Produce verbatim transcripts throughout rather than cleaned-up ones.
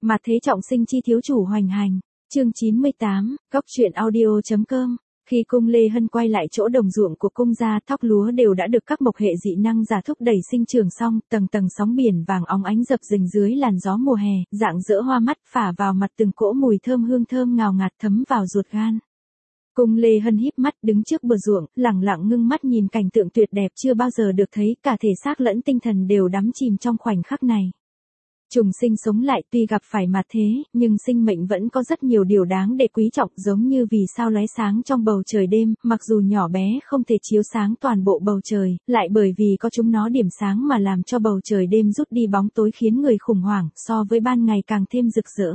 Mà thế trọng sinh chi thiếu chủ hoành hành. Chương chín mươi tám, Cóc truyện audio.com. Khi cung Lê Hân quay lại chỗ đồng ruộng của cung gia, thóc lúa đều đã được các mộc hệ dị năng giả thúc đẩy sinh trưởng xong, tầng tầng sóng biển vàng óng ánh dập dềnh dưới làn gió mùa hè, rạng rỡ hoa mắt phả vào mặt, từng cỗ mùi thơm hương thơm ngào ngạt thấm vào ruột gan. Cung Lê Hân híp mắt đứng trước bờ ruộng, lẳng lặng ngưng mắt nhìn cảnh tượng tuyệt đẹp chưa bao giờ được thấy, cả thể xác lẫn tinh thần đều đắm chìm trong khoảnh khắc này. Trùng sinh sống lại, tuy gặp phải mà thế, nhưng sinh mệnh vẫn có rất nhiều điều đáng để quý trọng, giống như vì sao lóe sáng trong bầu trời đêm, mặc dù nhỏ bé không thể chiếu sáng toàn bộ bầu trời, lại bởi vì có chúng nó điểm sáng mà làm cho bầu trời đêm rút đi bóng tối, khiến người khủng hoảng, so với ban ngày càng thêm rực rỡ.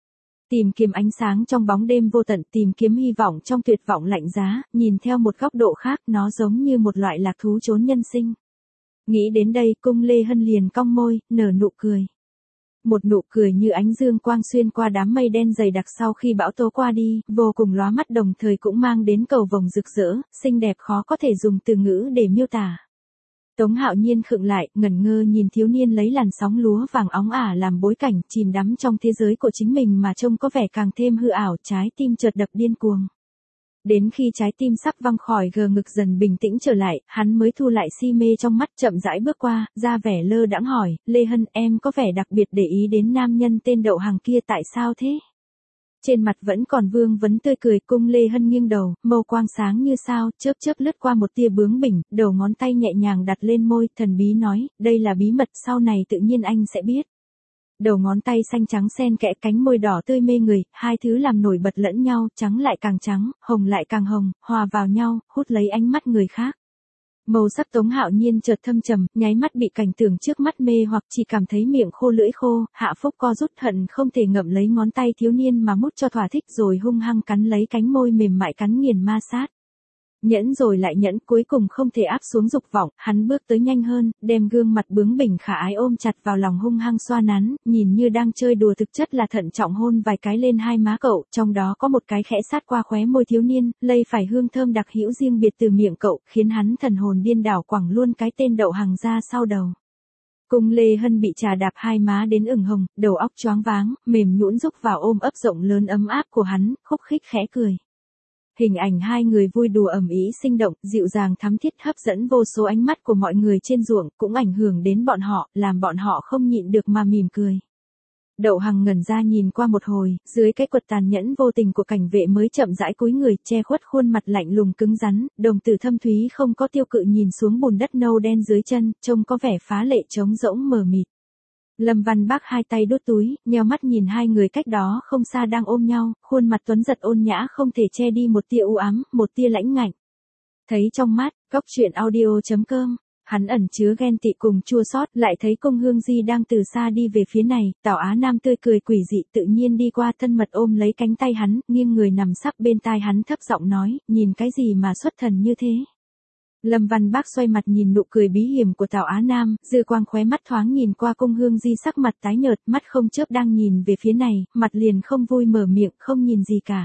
Tìm kiếm ánh sáng trong bóng đêm vô tận, tìm kiếm hy vọng trong tuyệt vọng lạnh giá, nhìn theo một góc độ khác, nó giống như một loại lạc thú trốn nhân sinh. Nghĩ đến đây, cung Lê Hân liền cong môi, nở nụ cười. Một nụ cười như ánh dương quang xuyên qua đám mây đen dày đặc sau khi bão tố qua đi, vô cùng lóa mắt, đồng thời cũng mang đến cầu vồng rực rỡ, xinh đẹp khó có thể dùng từ ngữ để miêu tả. Tống Hạo Nhiên khựng lại, ngẩn ngơ nhìn thiếu niên lấy làn sóng lúa vàng óng ả làm bối cảnh, chìm đắm trong thế giới của chính mình mà trông có vẻ càng thêm hư ảo, trái tim chợt đập điên cuồng. Đến khi trái tim sắp văng khỏi gờ ngực dần bình tĩnh trở lại, hắn mới thu lại si mê trong mắt, chậm rãi bước qua, ra vẻ lơ đãng hỏi, Lê Hân, em có vẻ đặc biệt để ý đến nam nhân tên Đậu Hằng kia, tại sao thế? Trên mặt vẫn còn vương vấn tươi cười, cung Lê Hân nghiêng đầu, mâu quang sáng như sao, chớp chớp lướt qua một tia bướng bỉnh, đầu ngón tay nhẹ nhàng đặt lên môi, thần bí nói, đây là bí mật, sau này tự nhiên anh sẽ biết. Đầu ngón tay xanh trắng xen kẽ, cánh môi đỏ tươi mê người, hai thứ làm nổi bật lẫn nhau, trắng lại càng trắng, hồng lại càng hồng, hòa vào nhau, hút lấy ánh mắt người khác. Màu sắc Tống Hạo Nhiên chợt thâm trầm, nháy mắt bị cảnh tượng trước mắt mê hoặc, chỉ cảm thấy miệng khô lưỡi khô, hạ phúc co rút, hận không thể ngậm lấy ngón tay thiếu niên mà mút cho thỏa thích, rồi hung hăng cắn lấy cánh môi mềm mại cắn nghiền ma sát. Nhẫn rồi lại nhẫn, cuối cùng không thể áp xuống dục vọng, hắn bước tới nhanh hơn, đem gương mặt bướng bỉnh khả ái ôm chặt vào lòng, hung hăng xoa nắn, nhìn như đang chơi đùa thực chất là thận trọng hôn vài cái lên hai má cậu, trong đó có một cái khẽ sát qua khóe môi thiếu niên, lây phải hương thơm đặc hữu riêng biệt từ miệng cậu, khiến hắn thần hồn điên đảo, quẳng luôn cái tên Đậu Hằng ra sau đầu. Cung Lê Hân bị trà đạp hai má đến ửng hồng, đầu óc choáng váng, mềm nhũn rúc vào ôm ấp rộng lớn ấm áp của hắn, khúc khích khẽ cười. Hình ảnh hai người vui đùa ầm ĩ sinh động, dịu dàng thắm thiết, hấp dẫn vô số ánh mắt của mọi người trên ruộng, cũng ảnh hưởng đến bọn họ, làm bọn họ không nhịn được mà mỉm cười. Đậu Hằng ngẩn ra nhìn qua một hồi, dưới cái quật tàn nhẫn vô tình của cảnh vệ mới chậm rãi cúi người, che khuất khuôn mặt lạnh lùng cứng rắn, đồng tử thâm thúy không có tiêu cự nhìn xuống bùn đất nâu đen dưới chân, trông có vẻ phá lệ trống rỗng mờ mịt. Lâm Văn Bác hai tay đút túi, nheo mắt nhìn hai người cách đó không xa đang ôm nhau, khuôn mặt tuấn giật ôn nhã không thể che đi một tia u ám, một tia lãnh ngạnh. Thấy trong mắt, Cóc truyện audio.com, hắn ẩn chứa ghen tị cùng chua xót, lại thấy Cung Hương Di đang từ xa đi về phía này, Tào Á Nam tươi cười quỷ dị tự nhiên đi qua thân mật ôm lấy cánh tay hắn, nghiêng người nằm sấp bên tai hắn thấp giọng nói, nhìn cái gì mà xuất thần như thế. Lâm Văn Bác xoay mặt nhìn nụ cười bí hiểm của Tào Á Nam, dư quang khóe mắt thoáng nhìn qua Cung Hương Di, sắc mặt tái nhợt, mắt không chớp đang nhìn về phía này, mặt liền không vui mở miệng, không nhìn gì cả.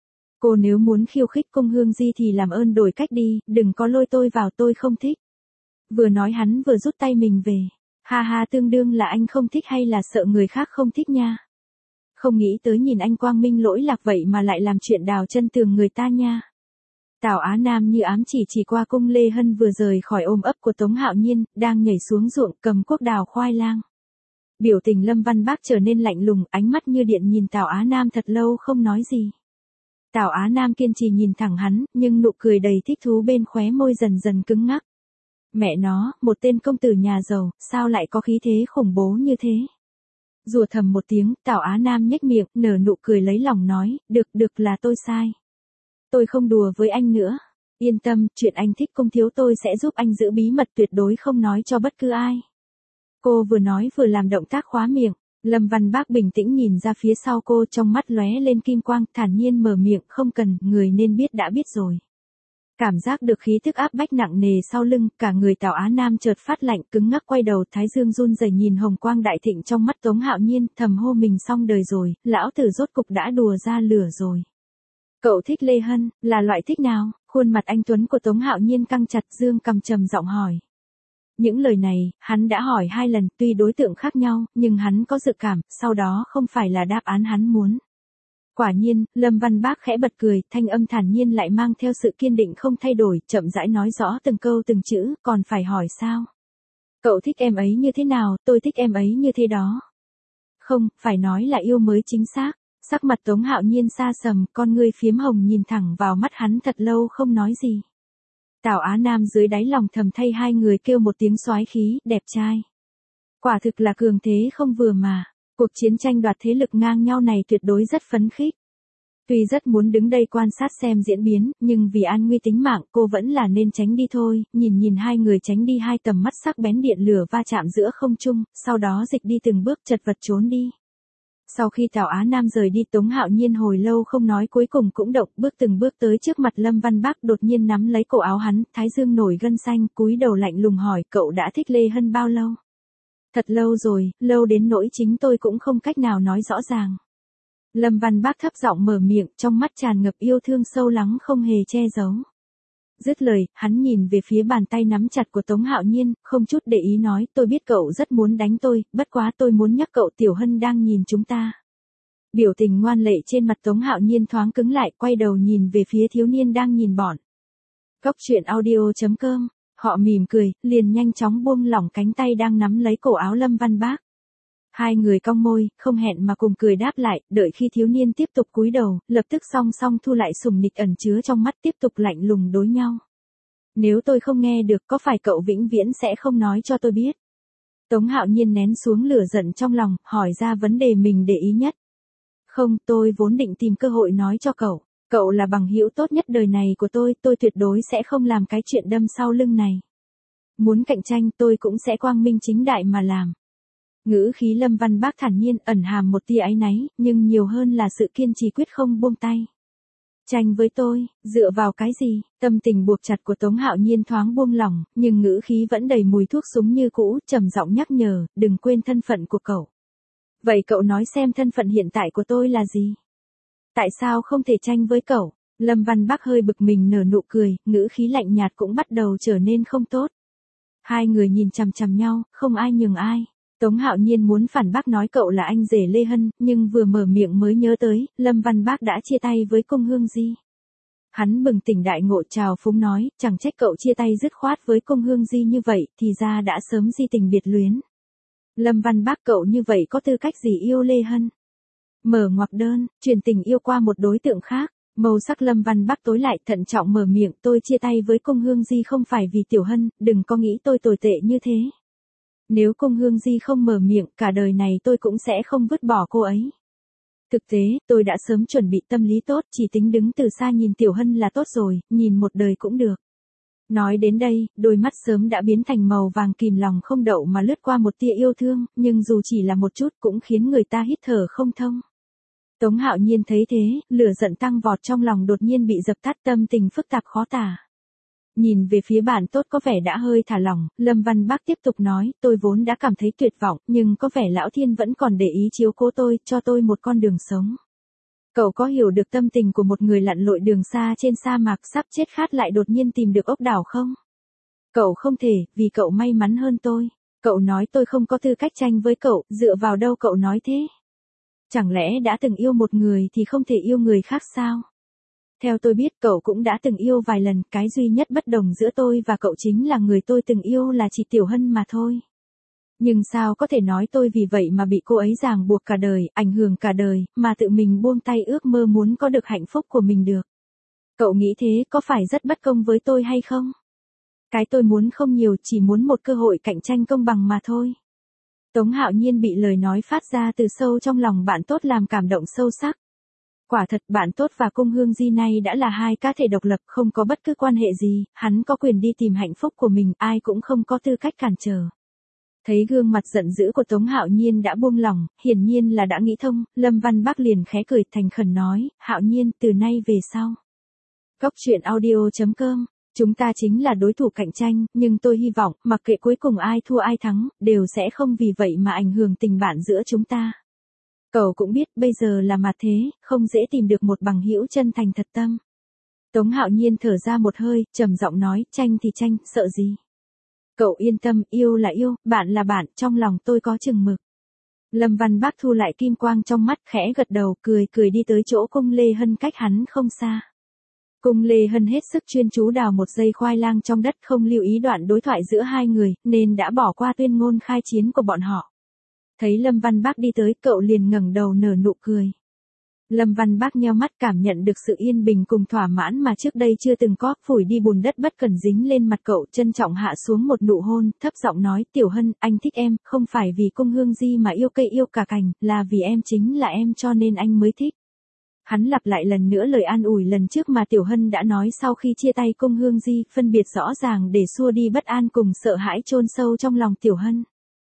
Cô nếu muốn khiêu khích Cung Hương Di thì làm ơn đổi cách đi, đừng có lôi tôi vào, tôi không thích. Vừa nói hắn vừa rút tay mình về. Ha ha, tương đương là anh không thích hay là sợ người khác không thích nha. Không nghĩ tới nhìn anh quang minh lỗi lạc vậy mà lại làm chuyện đào chân tường người ta nha. Tào Á Nam như ám chỉ chỉ qua cung Lê Hân vừa rời khỏi ôm ấp của Tống Hạo Nhiên, đang nhảy xuống ruộng cầm cuốc đào khoai lang. Biểu tình Lâm Văn Bác trở nên lạnh lùng, ánh mắt như điện nhìn Tào Á Nam thật lâu không nói gì. Tào Á Nam kiên trì nhìn thẳng hắn, nhưng nụ cười đầy thích thú bên khóe môi dần dần cứng ngắc. Mẹ nó, một tên công tử nhà giàu, sao lại có khí thế khủng bố như thế? Rùa thầm một tiếng, Tào Á Nam nhếch miệng, nở nụ cười lấy lòng nói, được được là tôi sai. Tôi không đùa với anh nữa. Yên tâm, chuyện anh thích Cung thiếu tôi sẽ giúp anh giữ bí mật, tuyệt đối không nói cho bất cứ ai. Cô vừa nói vừa làm động tác khóa miệng. Lâm Văn Bác bình tĩnh nhìn ra phía sau cô, trong mắt lóe lên kim quang, thản nhiên mở miệng, không cần, người nên biết đã biết rồi. Cảm giác được khí tức áp bách nặng nề sau lưng, cả người Tào Á Nam chợt phát lạnh, cứng ngắc quay đầu, thái dương run rẩy nhìn hồng quang đại thịnh trong mắt Tống Hạo Nhiên, thầm hô mình xong đời rồi, lão tử rốt cục đã đùa ra lửa rồi. Cậu thích Lê Hân, là loại thích nào? Khuôn mặt anh tuấn của Tống Hạo Nhiên căng chặt, dương cằm trầm giọng hỏi. Những lời này, hắn đã hỏi hai lần, tuy đối tượng khác nhau, nhưng hắn có dự cảm, sau đó không phải là đáp án hắn muốn. Quả nhiên, Lâm Văn Bác khẽ bật cười, thanh âm thản nhiên lại mang theo sự kiên định không thay đổi, chậm rãi nói rõ từng câu từng chữ, còn phải hỏi sao? Cậu thích em ấy như thế nào, tôi thích em ấy như thế đó. Không, phải nói là yêu mới chính xác. Sắc mặt Tống Hạo Nhiên xa sầm, con ngươi phiếm hồng nhìn thẳng vào mắt hắn thật lâu không nói gì. Tào Á Nam dưới đáy lòng thầm thay hai người kêu một tiếng soái khí, đẹp trai. Quả thực là cường thế không vừa mà. Cuộc chiến tranh đoạt thế lực ngang nhau này tuyệt đối rất phấn khích. Tuy rất muốn đứng đây quan sát xem diễn biến, nhưng vì an nguy tính mạng cô vẫn là nên tránh đi thôi, nhìn nhìn hai người tránh đi hai tầm mắt sắc bén điện lửa va chạm giữa không trung, sau đó dịch đi từng bước chật vật trốn đi. Sau khi Tào Á Nam rời đi Tống Hạo Nhiên hồi lâu không nói cuối cùng cũng động bước từng bước tới trước mặt Lâm Văn Bác đột nhiên nắm lấy cổ áo hắn, thái dương nổi gân xanh cúi đầu lạnh lùng hỏi cậu đã thích Lê Hân bao lâu? Thật lâu rồi, lâu đến nỗi chính tôi cũng không cách nào nói rõ ràng. Lâm Văn Bác thấp giọng mở miệng, trong mắt tràn ngập yêu thương sâu lắng không hề che giấu. Dứt lời, hắn nhìn về phía bàn tay nắm chặt của Tống Hạo Nhiên, không chút để ý nói, tôi biết cậu rất muốn đánh tôi, bất quá tôi muốn nhắc cậu Tiểu Hân đang nhìn chúng ta. Biểu tình ngoan lệ trên mặt Tống Hạo Nhiên thoáng cứng lại, quay đầu nhìn về phía thiếu niên đang nhìn bọn. Cốc truyện audio chấm com, họ mỉm cười, liền nhanh chóng buông lỏng cánh tay đang nắm lấy cổ áo Lâm Văn Bác. Hai người cong môi, không hẹn mà cùng cười đáp lại, đợi khi thiếu niên tiếp tục cúi đầu, lập tức song song thu lại sùng nịch ẩn chứa trong mắt tiếp tục lạnh lùng đối nhau. Nếu tôi không nghe được có phải cậu vĩnh viễn sẽ không nói cho tôi biết? Tống Hạo Nhiên nén xuống lửa giận trong lòng, hỏi ra vấn đề mình để ý nhất. Không, tôi vốn định tìm cơ hội nói cho cậu. Cậu là bằng hữu tốt nhất đời này của tôi, tôi tuyệt đối sẽ không làm cái chuyện đâm sau lưng này. Muốn cạnh tranh tôi cũng sẽ quang minh chính đại mà làm. Ngữ khí Lâm Văn Bác thản nhiên ẩn hàm một tia áy náy, nhưng nhiều hơn là sự kiên trì quyết không buông tay. Tranh với tôi, dựa vào cái gì? Tâm tình buộc chặt của Tống Hạo Nhiên thoáng buông lỏng, nhưng ngữ khí vẫn đầy mùi thuốc súng như cũ, trầm giọng nhắc nhở, đừng quên thân phận của cậu. Vậy cậu nói xem thân phận hiện tại của tôi là gì? Tại sao không thể tranh với cậu? Lâm Văn Bác hơi bực mình nở nụ cười, ngữ khí lạnh nhạt cũng bắt đầu trở nên không tốt. Hai người nhìn chằm chằm nhau, không ai nhường ai. Tống Hạo Nhiên muốn phản bác nói cậu là anh rể Lê Hân, nhưng vừa mở miệng mới nhớ tới, Lâm Văn Bác đã chia tay với Cung Hương Di. Hắn bừng tỉnh đại ngộ chào phúng nói, chẳng trách cậu chia tay dứt khoát với Cung Hương Di như vậy, thì ra đã sớm di tình biệt luyến. Lâm Văn Bác cậu như vậy có tư cách gì yêu Lê Hân? Mở ngoặc đơn, truyền tình yêu qua một đối tượng khác. Màu sắc Lâm Văn Bác tối lại thận trọng mở miệng, tôi chia tay với Cung Hương Di không phải vì Tiểu Hân, đừng có nghĩ tôi tồi tệ như thế. Nếu Cung Hương Di không mở miệng, cả đời này tôi cũng sẽ không vứt bỏ cô ấy. Thực tế, tôi đã sớm chuẩn bị tâm lý tốt, chỉ tính đứng từ xa nhìn Tiểu Hân là tốt rồi, nhìn một đời cũng được. Nói đến đây, đôi mắt sớm đã biến thành màu vàng kìm lòng không đậu mà lướt qua một tia yêu thương, nhưng dù chỉ là một chút cũng khiến người ta hít thở không thông. Tống Hạo Nhiên thấy thế, lửa giận tăng vọt trong lòng đột nhiên bị dập tắt, tâm tình phức tạp khó tả. Nhìn về phía bạn tốt có vẻ đã hơi thả lỏng, Lâm Văn Bác tiếp tục nói, tôi vốn đã cảm thấy tuyệt vọng, nhưng có vẻ Lão Thiên vẫn còn để ý chiếu cố tôi, cho tôi một con đường sống. Cậu có hiểu được tâm tình của một người lặn lội đường xa trên sa mạc sắp chết khát lại đột nhiên tìm được ốc đảo không? Cậu không thể, vì cậu may mắn hơn tôi. Cậu nói tôi không có tư cách tranh với cậu, dựa vào đâu cậu nói thế? Chẳng lẽ đã từng yêu một người thì không thể yêu người khác sao? Theo tôi biết cậu cũng đã từng yêu vài lần, cái duy nhất bất đồng giữa tôi và cậu chính là người tôi từng yêu là chị Tiểu Hân mà thôi. Nhưng sao có thể nói tôi vì vậy mà bị cô ấy ràng buộc cả đời, ảnh hưởng cả đời, mà tự mình buông tay ước mơ muốn có được hạnh phúc của mình được. Cậu nghĩ thế có phải rất bất công với tôi hay không? Cái tôi muốn không nhiều, chỉ muốn một cơ hội cạnh tranh công bằng mà thôi. Tống Hạo Nhiên bị lời nói phát ra từ sâu trong lòng bạn tốt làm cảm động sâu sắc. Quả thật bạn tốt và Cung Hương Di nay đã là hai cá thể độc lập, không có bất cứ quan hệ gì, hắn có quyền đi tìm hạnh phúc của mình, ai cũng không có tư cách cản trở. Thấy gương mặt giận dữ của Tống Hạo Nhiên đã buông lỏng, hiển nhiên là đã nghĩ thông, Lâm Văn Bác liền khẽ cười thành khẩn nói, Hạo Nhiên, từ nay về sau. Cốc truyện audio chấm com, chúng ta chính là đối thủ cạnh tranh, nhưng tôi hy vọng, mặc kệ cuối cùng ai thua ai thắng, đều sẽ không vì vậy mà ảnh hưởng tình bạn giữa chúng ta. Cậu cũng biết, bây giờ là mặt thế, không dễ tìm được một bằng hữu chân thành thật tâm. Tống Hạo Nhiên thở ra một hơi, trầm giọng nói, tranh thì tranh, sợ gì? Cậu yên tâm, yêu là yêu, bạn là bạn, trong lòng tôi có chừng mực. Lâm Văn Bác thu lại kim quang trong mắt, khẽ gật đầu, cười cười đi tới chỗ cung Lê Hân cách hắn không xa. Cung Lê Hân hết sức chuyên chú đào một dây khoai lang trong đất, không lưu ý đoạn đối thoại giữa hai người, nên đã bỏ qua tuyên ngôn khai chiến của bọn họ. Thấy Lâm Văn Bác đi tới, cậu liền ngẩng đầu nở nụ cười. Lâm Văn Bác nheo mắt, cảm nhận được sự yên bình cùng thỏa mãn mà trước đây chưa từng có, phủi đi bùn đất bất cần dính lên mặt cậu, trân trọng hạ xuống một nụ hôn, thấp giọng nói, Tiểu Hân, anh thích em, không phải vì cung hương di mà yêu cây yêu cả cành, là vì em chính là em cho nên anh mới thích. Hắn lặp lại lần nữa lời an ủi lần trước mà Tiểu Hân đã nói sau khi chia tay cung hương di, phân biệt rõ ràng để xua đi bất an cùng sợ hãi chôn sâu trong lòng Tiểu Hân.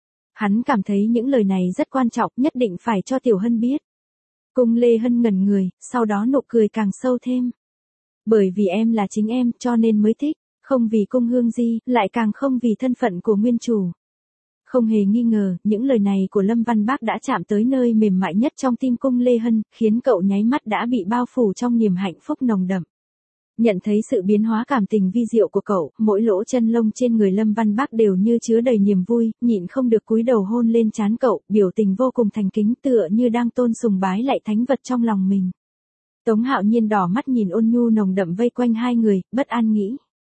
Hắn cảm thấy những lời này rất quan trọng, nhất định phải cho Tiểu Hân biết. Cung Lê Hân ngẩn người, sau đó nụ cười càng sâu thêm. Bởi vì em là chính em cho nên mới thích, không vì cung hương di, lại càng không vì thân phận của nguyên chủ. Không hề nghi ngờ, những lời này của Lâm Văn Bác đã chạm tới nơi mềm mại nhất trong tim cung Lê Hân, khiến cậu nháy mắt đã bị bao phủ trong niềm hạnh phúc nồng đậm. Nhận thấy sự biến hóa cảm tình vi diệu của cậu, mỗi lỗ chân lông trên người Lâm Văn Bác đều như chứa đầy niềm vui, nhịn không được cúi đầu hôn lên trán cậu, biểu tình vô cùng thành kính, tựa như đang tôn sùng bái lại thánh vật trong lòng mình. Tống Hạo Nhiên đỏ mắt nhìn ôn nhu nồng đậm vây quanh hai người, bất an nghĩ.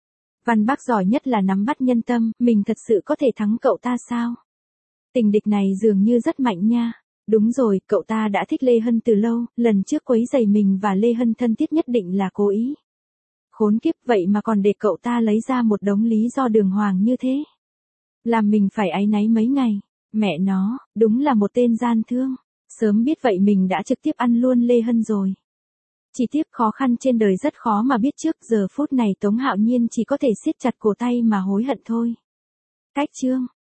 Văn Bác giỏi nhất là nắm bắt nhân tâm, mình thật sự có thể thắng cậu ta sao? Tình địch này dường như rất mạnh nha. Đúng rồi, cậu ta đã thích Lê Hân từ lâu, lần trước quấy rầy mình và Lê Hân thân thiết nhất định là cố ý. Khốn kiếp, vậy mà còn để cậu ta lấy ra một đống lý do đường hoàng như thế. Làm mình phải áy náy mấy ngày. Mẹ nó, đúng là một tên gian thương. Sớm biết vậy mình đã trực tiếp ăn luôn Lê Hân rồi. Chỉ tiếc khó khăn trên đời rất khó mà biết trước, giờ phút này Tống Hạo Nhiên chỉ có thể siết chặt cổ tay mà hối hận thôi. Cách chương